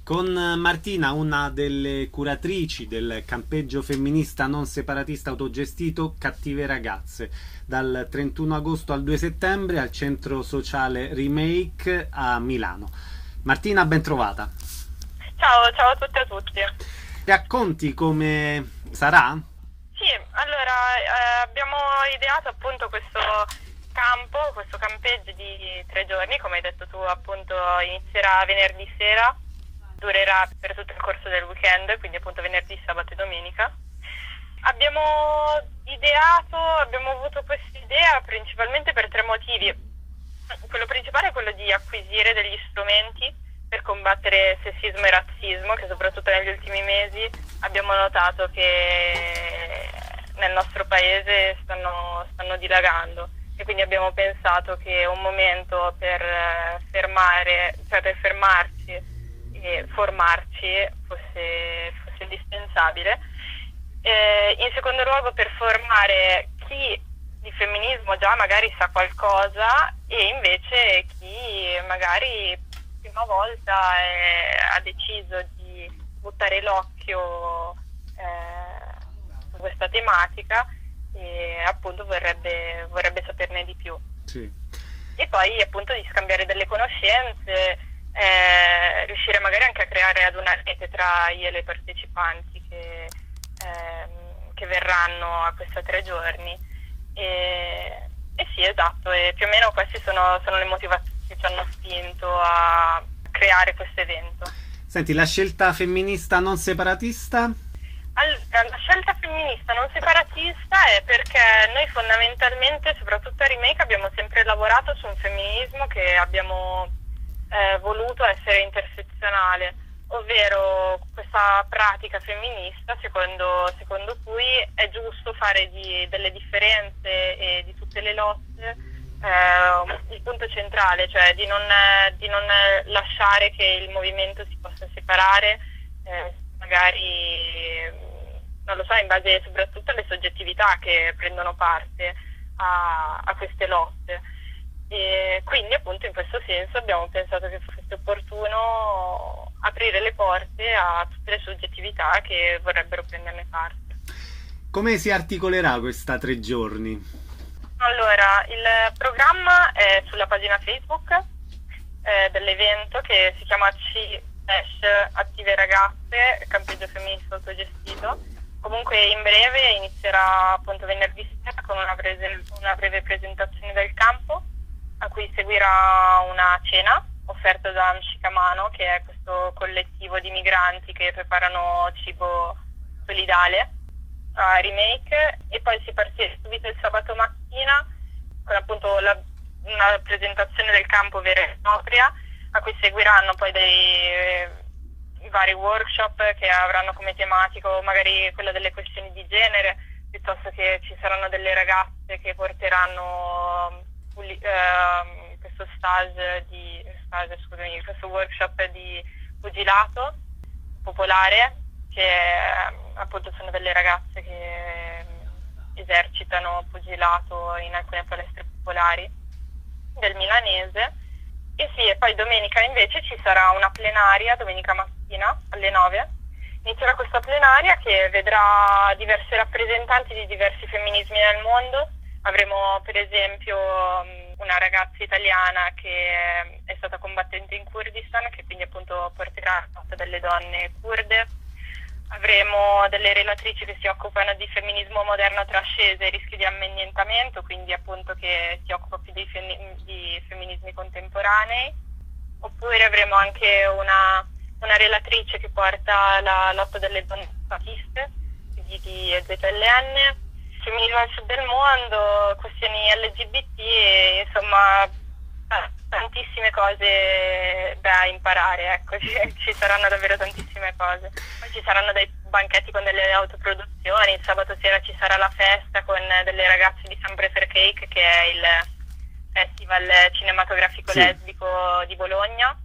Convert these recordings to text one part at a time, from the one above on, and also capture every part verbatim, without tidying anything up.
Con Martina, una delle curatrici del campeggio femminista non separatista autogestito Cattive Ragazze, dal trentuno agosto al due settembre al centro sociale Remake a Milano. Martina, ben trovata. Ciao, ciao a tutte e a tutti. Racconti come sarà? Sì, allora eh, abbiamo ideato appunto questo campo, questo campeggio di tre giorni, come hai detto tu, appunto inizierà venerdì sera, durerà per tutto il corso del weekend, quindi appunto venerdì, sabato e domenica. Abbiamo ideato, abbiamo avuto questa idea principalmente per tre motivi. Quello principale è quello di acquisire degli strumenti per combattere sessismo e razzismo, che soprattutto negli ultimi mesi abbiamo notato che nel nostro paese stanno, stanno dilagando, e quindi abbiamo pensato che un momento per fermare, cioè per fermarci e formarci fosse, fosse indispensabile. Eh, in secondo luogo, per formare chi di femminismo già magari sa qualcosa e invece chi magari prima volta eh, ha deciso di buttare l'occhio eh, su questa tematica e appunto vorrebbe, vorrebbe saperne di più. Sì. E poi appunto di scambiare delle conoscenze, eh, riuscire magari anche a creare ad una rete tra io e le partecipanti che, ehm, che verranno a questi tre giorni. E, e sì, esatto, e più o meno queste sono, sono le motivazioni che ci hanno spinto a creare questo evento. Senti, la scelta femminista non separatista? La scelta femminista non separatista è perché noi fondamentalmente, soprattutto a Remake, abbiamo sempre lavorato su un femminismo che abbiamo eh, voluto essere intersezionale, ovvero questa pratica femminista secondo, secondo cui è giusto fare di, delle differenze e di tutte le lotte eh, il punto centrale, cioè di non, di non lasciare che il movimento si possa separare, eh, magari non lo so, in base soprattutto alle soggettività che prendono parte a, a queste lotte. E quindi appunto in questo senso abbiamo pensato che fosse opportuno aprire le porte a tutte le soggettività che vorrebbero prenderne parte. Come si articolerà questa tre giorni? Allora, il programma è sulla pagina Facebook eh, dell'evento, che si chiama C Attive Ragazze, campeggio femminista autogestito. Comunque in breve inizierà appunto venerdì sera con una, prese- una breve presentazione del campo, a cui seguirà una cena offerta da Amshikamano, che è questo collettivo di migranti che preparano cibo solidale a Remake, e poi si partirà subito il sabato mattina con appunto la, una presentazione del campo vera e propria, a cui seguiranno poi dei vari workshop che avranno come tematico magari quella delle questioni di genere, piuttosto che ci saranno delle ragazze che porteranno uh, questo stage di stage, scusami, questo workshop di pugilato popolare, che appunto sono delle ragazze che esercitano pugilato in alcune palestre popolari del milanese. E sì, e poi domenica invece ci sarà una plenaria, domenica mattina alle nove. Inizierà questa plenaria che vedrà diverse rappresentanti di diversi femminismi nel mondo. Avremo per esempio una ragazza italiana che è stata combattente in Kurdistan, che quindi appunto porterà la lotta delle donne kurde. Avremo delle relatrici che si occupano di femminismo moderno trascese e rischi di annientamento, quindi appunto che si occupa più di, fem- di femminismi contemporanei. Oppure avremo anche una, una relatrice che porta la lotta delle donne fasciste, quindi di Z L N, femminismo nel sud del mondo, questioni L G B T e insomma tantissime cose da imparare, ecco, ci, ci saranno davvero tantissime cose. Poi ci saranno dei banchetti con delle autoproduzioni, il sabato sera ci sarà la festa con delle ragazze di Sun Prefer Cake, che è il festival cinematografico sì. lesbico di Bologna,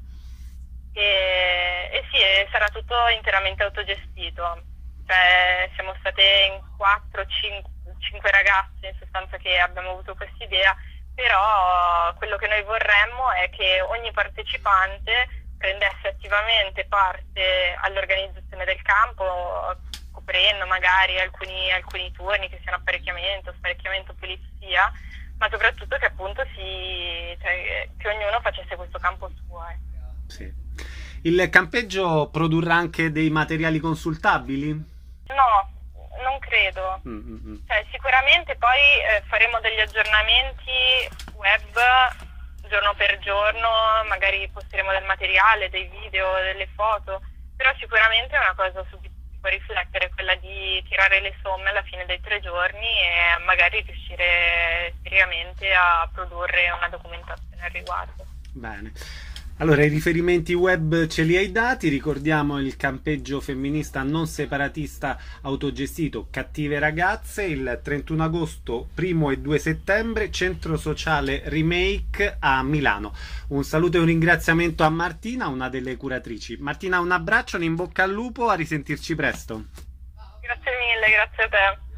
e, e sì, sarà tutto interamente autogestito, cioè siamo state in quattro cinque ragazze in sostanza che abbiamo avuto quest'idea, però quello che noi vorremmo è che ogni partecipante prendesse attivamente parte all'organizzazione del campo, coprendo magari alcuni, alcuni turni che siano apparecchiamento, sparecchiamento, pulizia, ma soprattutto che appunto si, cioè, che ognuno facesse questo campo suo. Eh. Sì. Il campeggio produrrà anche dei materiali consultabili? No, non credo. Mm-hmm. Cioè, sicuramente poi eh, faremo degli aggiornamenti web giorno per giorno, magari posteremo del materiale, dei video, delle foto, però sicuramente è una cosa su cui si può riflettere, quella di tirare le somme alla fine dei tre giorni e magari riuscire seriamente a produrre una documentazione al riguardo. Bene. Allora, i riferimenti web ce li hai dati, ricordiamo il campeggio femminista non separatista autogestito Cattive Ragazze, il trentuno agosto, primo e due settembre, centro sociale Remake a Milano. Un saluto e un ringraziamento a Martina, una delle curatrici. Martina, un abbraccio, un in bocca al lupo, a risentirci presto. Grazie mille, grazie a te.